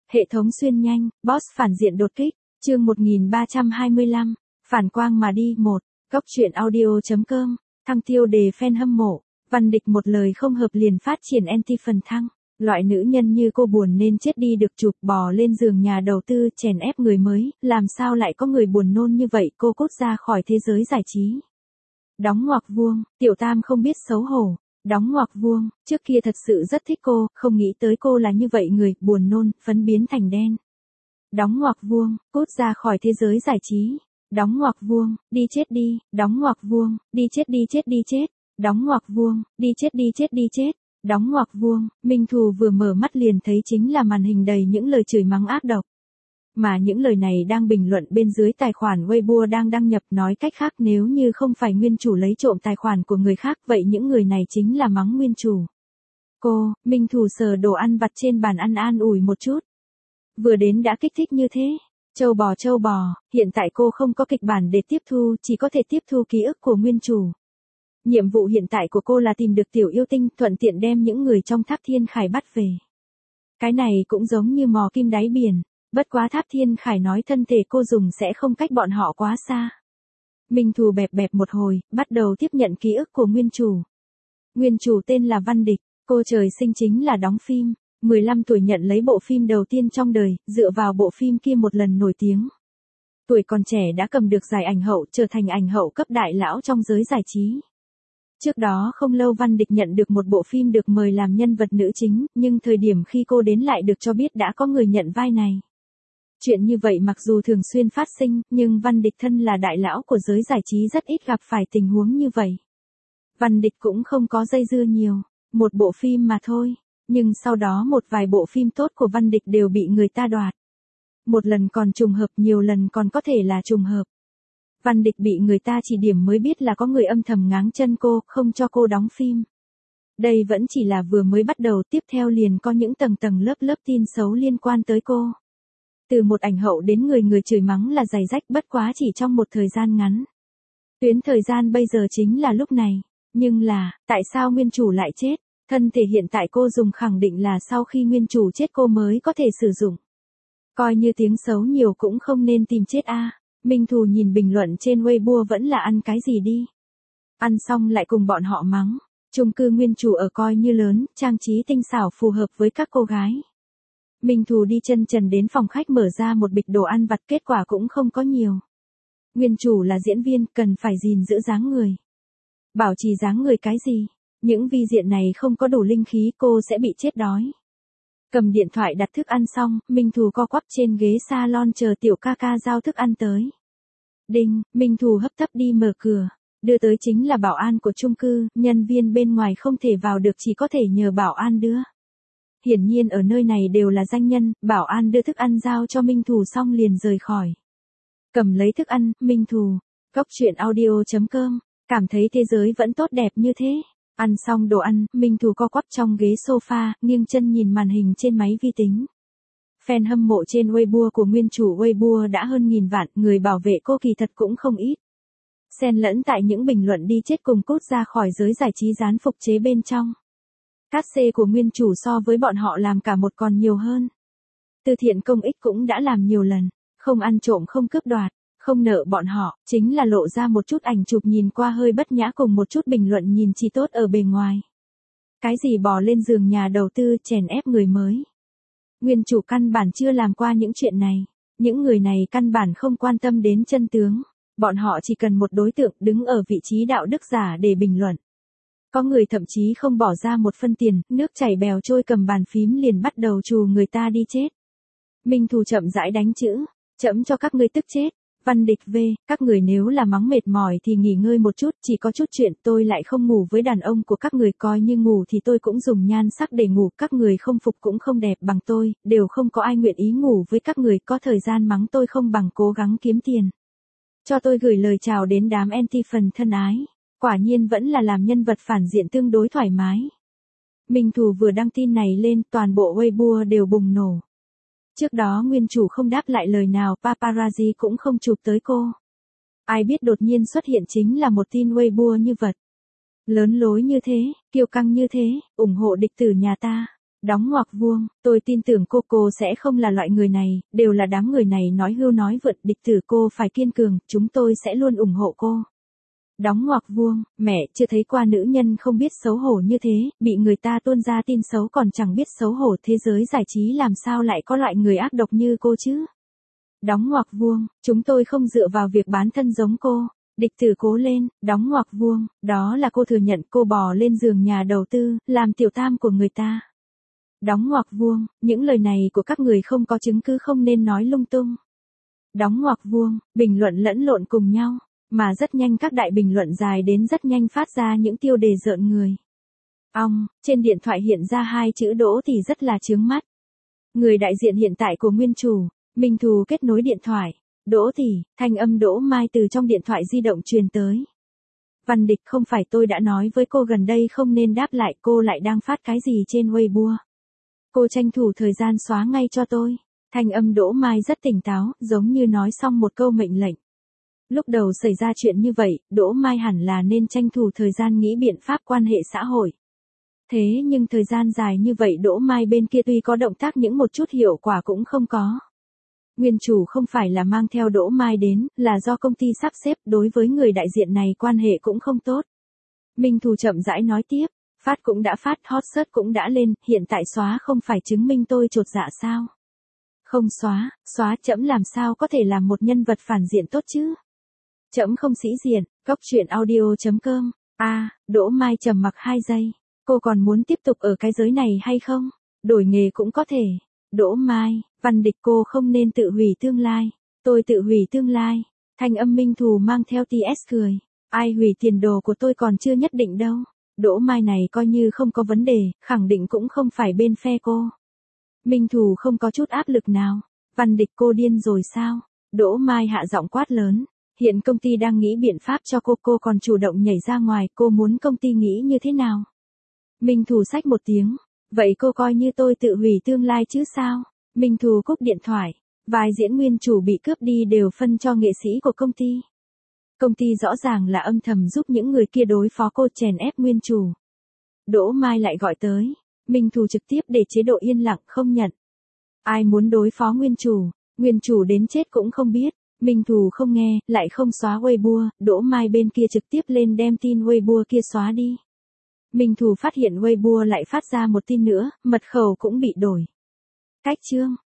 Hệ thống xuyên nhanh, boss phản diện đột kích, chương 1325, phản quang mà đi 1, góc truyện audio.com, thăng tiêu đề fan hâm mộ, Văn Địch một lời không hợp liền phát triển anti phần thăng. Loại nữ nhân như cô buồn nên chết đi được chụp bò lên giường nhà đầu tư chèn ép người mới, làm sao lại có người buồn nôn như vậy, cô cút ra khỏi thế giới giải trí. Đóng ngoặc vuông, Tiểu Tam không biết xấu hổ. Đóng ngoặc vuông, trước kia thật sự rất thích cô, không nghĩ tới cô là như vậy người, buồn nôn, phấn biến thành đen. Đóng ngoặc vuông, cút ra khỏi thế giới giải trí. Đóng ngoặc vuông, đi chết đi, đóng ngoặc vuông, đi chết đi chết đi chết. Đóng ngoặc vuông, đi chết đi chết đi chết. Đóng ngoặc vuông, Minh Thù vừa mở mắt liền thấy chính là màn hình đầy những lời chửi mắng ác độc. Mà những lời này đang bình luận bên dưới tài khoản Weibo đang đăng nhập, nói cách khác nếu như không phải nguyên chủ lấy trộm tài khoản của người khác vậy những người này chính là mắng nguyên chủ. Cô, Minh Thù sờ đồ ăn vặt trên bàn ăn an ủi một chút. Vừa đến đã kích thích như thế. Châu bò, hiện tại cô không có kịch bản để tiếp thu, chỉ có thể tiếp thu ký ức của nguyên chủ. Nhiệm vụ hiện tại của cô là tìm được tiểu yêu tinh, thuận tiện đem những người trong Tháp Thiên Khải bắt về. Cái này cũng giống như mò kim đáy biển. Bất quá Tháp Thiên Khải nói thân thể cô dùng sẽ không cách bọn họ quá xa. Minh Thù bẹp một hồi, bắt đầu tiếp nhận ký ức của nguyên chủ. Nguyên chủ tên là Văn Địch, cô trời sinh chính là đóng phim, 15 tuổi nhận lấy bộ phim đầu tiên trong đời, dựa vào bộ phim kia một lần nổi tiếng. Tuổi còn trẻ đã cầm được giải ảnh hậu, trở thành ảnh hậu cấp đại lão trong giới giải trí. Trước đó không lâu Văn Địch nhận được một bộ phim được mời làm nhân vật nữ chính, nhưng thời điểm khi cô đến lại được cho biết đã có người nhận vai này. Chuyện như vậy mặc dù thường xuyên phát sinh, nhưng Văn Địch thân là đại lão của giới giải trí rất ít gặp phải tình huống như vậy. Văn Địch cũng không có dây dưa nhiều, một bộ phim mà thôi, nhưng sau đó một vài bộ phim tốt của Văn Địch đều bị người ta đoạt. Một lần còn trùng hợp, nhiều lần còn có thể là trùng hợp. Văn Địch bị người ta chỉ điểm mới biết là có người âm thầm ngáng chân cô, không cho cô đóng phim. Đây vẫn chỉ là vừa mới bắt đầu, tiếp theo liền có những tầng lớp tin xấu liên quan tới cô. Từ một ảnh hậu đến người chửi mắng là giày rách, bất quá chỉ trong một thời gian ngắn. Tuyến thời gian bây giờ chính là lúc này. Nhưng là, tại sao nguyên chủ lại chết? Thân thể hiện tại cô dùng khẳng định là sau khi nguyên chủ chết cô mới có thể sử dụng. Coi như tiếng xấu nhiều cũng không nên tìm chết a. Minh Thù nhìn bình luận trên Weibo vẫn là ăn cái gì đi. Ăn xong lại cùng bọn họ mắng. Chung cư nguyên chủ ở coi như lớn, trang trí tinh xảo phù hợp với các cô gái. Minh Thù đi chân trần đến phòng khách mở ra một bịch đồ ăn vặt, kết quả cũng không có nhiều. Nguyên chủ là diễn viên, cần phải gìn giữ dáng người. Bảo trì dáng người cái gì? Những vi diện này không có đủ linh khí cô sẽ bị chết đói. Cầm điện thoại đặt thức ăn xong, Minh Thù co quắp trên ghế salon chờ tiểu ca ca giao thức ăn tới. Đinh, Minh Thù hấp tấp đi mở cửa. Đưa tới chính là bảo an của chung cư, nhân viên bên ngoài không thể vào được chỉ có thể nhờ bảo an đưa. Hiển nhiên ở nơi này đều là danh nhân, bảo an đưa thức ăn giao cho Minh Thù xong liền rời khỏi. Cầm lấy thức ăn, Minh Thù, góc truyện audio.com, cảm thấy thế giới vẫn tốt đẹp như thế. Ăn xong đồ ăn, Minh Thù co quắp trong ghế sofa, nghiêng chân nhìn màn hình trên máy vi tính. Fan hâm mộ trên Weibo của nguyên chủ Weibo đã hơn 1000 vạn, người bảo vệ cô kỳ thật cũng không ít. Xen lẫn tại những bình luận đi chết cùng cút ra khỏi giới giải trí dán phục chế bên trong. Cát xê của nguyên chủ so với bọn họ làm cả một còn nhiều hơn. Từ thiện công ích cũng đã làm nhiều lần, không ăn trộm không cướp đoạt, không nợ bọn họ, chính là lộ ra một chút ảnh chụp nhìn qua hơi bất nhã cùng một chút bình luận nhìn chỉ tốt ở bề ngoài. Cái gì bò lên giường nhà đầu tư chèn ép người mới. Nguyên chủ căn bản chưa làm qua những chuyện này, những người này căn bản không quan tâm đến chân tướng, bọn họ chỉ cần một đối tượng đứng ở vị trí đạo đức giả để bình luận. Có người thậm chí không bỏ ra một phân tiền, nước chảy bèo trôi cầm bàn phím liền bắt đầu trù người ta đi chết. Minh Thù chậm rãi đánh chữ, chấm cho các ngươi tức chết. Văn Địch V, các người nếu là mắng mệt mỏi thì nghỉ ngơi một chút, chỉ có chút chuyện tôi lại không ngủ với đàn ông của các người, coi như ngủ thì tôi cũng dùng nhan sắc để ngủ, các người không phục cũng không đẹp bằng tôi, đều không có ai nguyện ý ngủ với các người, có thời gian mắng tôi không bằng cố gắng kiếm tiền. Cho tôi gửi lời chào đến đám anti phần thân ái. Quả nhiên vẫn là làm nhân vật phản diện tương đối thoải mái. Minh Thù vừa đăng tin này lên, toàn bộ Weibo đều bùng nổ. Trước đó nguyên chủ không đáp lại lời nào, paparazzi cũng không chụp tới cô. Ai biết đột nhiên xuất hiện chính là một tin Weibo như vật. Lớn lối như thế, kiêu căng như thế, ủng hộ địch tử nhà ta. Đóng ngoặc vuông, tôi tin tưởng cô sẽ không là loại người này, đều là đám người này nói hưu nói vượt, địch tử cô phải kiên cường, chúng tôi sẽ luôn ủng hộ cô. Đóng ngoặc vuông, mẹ chưa thấy qua nữ nhân không biết xấu hổ như thế, bị người ta tuôn ra tin xấu còn chẳng biết xấu hổ, thế giới giải trí làm sao lại có loại người ác độc như cô chứ. Đóng ngoặc vuông, chúng tôi không dựa vào việc bán thân giống cô. Địch tử cố lên, đóng ngoặc vuông, đó là cô thừa nhận cô bò lên giường nhà đầu tư, làm tiểu tam của người ta. Đóng ngoặc vuông, những lời này của các người không có chứng cứ không nên nói lung tung. Đóng ngoặc vuông, bình luận lẫn lộn cùng nhau, mà rất nhanh các đại bình luận dài đến rất nhanh phát ra những tiêu đề rợn người. Trên điện thoại hiện ra hai chữ Đỗ thì rất là chướng mắt. Người đại diện hiện tại của nguyên chủ, Minh Thù kết nối điện thoại. Đỗ thì, thanh âm Đỗ Mai từ trong điện thoại di động truyền tới. Văn Địch, không phải tôi đã nói với cô gần đây không nên đáp lại, cô lại đang phát cái gì trên Weibo. Cô tranh thủ thời gian xóa ngay cho tôi. Thanh âm Đỗ Mai rất tỉnh táo, giống như nói xong một câu mệnh lệnh. Lúc đầu xảy ra chuyện như vậy, Đỗ Mai hẳn là nên tranh thủ thời gian nghĩ biện pháp quan hệ xã hội. Thế nhưng thời gian dài như vậy Đỗ Mai bên kia tuy có động tác những một chút hiệu quả cũng không có. Nguyên chủ không phải là mang theo Đỗ Mai đến, là do công ty sắp xếp, đối với người đại diện này quan hệ cũng không tốt. Minh Thù chậm rãi nói tiếp, phát cũng đã phát, hot search cũng đã lên, hiện tại xóa không phải chứng minh tôi chột dạ sao? Không xóa trẫm làm sao có thể làm một nhân vật phản diện tốt chứ? Trẫm không sĩ diện, Cóc Truyện Audio.com. Đỗ Mai trầm mặc 2 giây, cô còn muốn tiếp tục ở cái giới này hay không? Đổi nghề cũng có thể. Đỗ Mai, Văn Địch, cô không nên tự hủy tương lai. Tôi tự hủy tương lai. Thanh âm Minh Thù mang theo TS cười. Ai hủy tiền đồ của tôi còn chưa nhất định đâu. Đỗ Mai này coi như không có vấn đề, khẳng định cũng không phải bên phe cô. Minh Thù không có chút áp lực nào. Văn Địch, cô điên rồi sao? Đỗ Mai hạ giọng quát lớn. Hiện công ty đang nghĩ biện pháp cho cô còn chủ động nhảy ra ngoài, cô muốn công ty nghĩ như thế nào? Minh Thù xách một tiếng. Vậy cô coi như tôi tự hủy tương lai chứ sao? Minh Thù cúp điện thoại. Vai diễn nguyên chủ bị cướp đi đều phân cho nghệ sĩ của công ty. Công ty rõ ràng là âm thầm giúp những người kia đối phó cô, chèn ép nguyên chủ. Đỗ Mai lại gọi tới. Minh Thù trực tiếp để chế độ yên lặng không nhận. Ai muốn đối phó nguyên chủ đến chết cũng không biết. Minh Thù không nghe, lại không xóa Weibo, Đỗ Mai bên kia trực tiếp lên đem tin Weibo kia xóa đi. Minh Thù phát hiện Weibo lại phát ra một tin nữa, mật khẩu cũng bị đổi. Cách chương.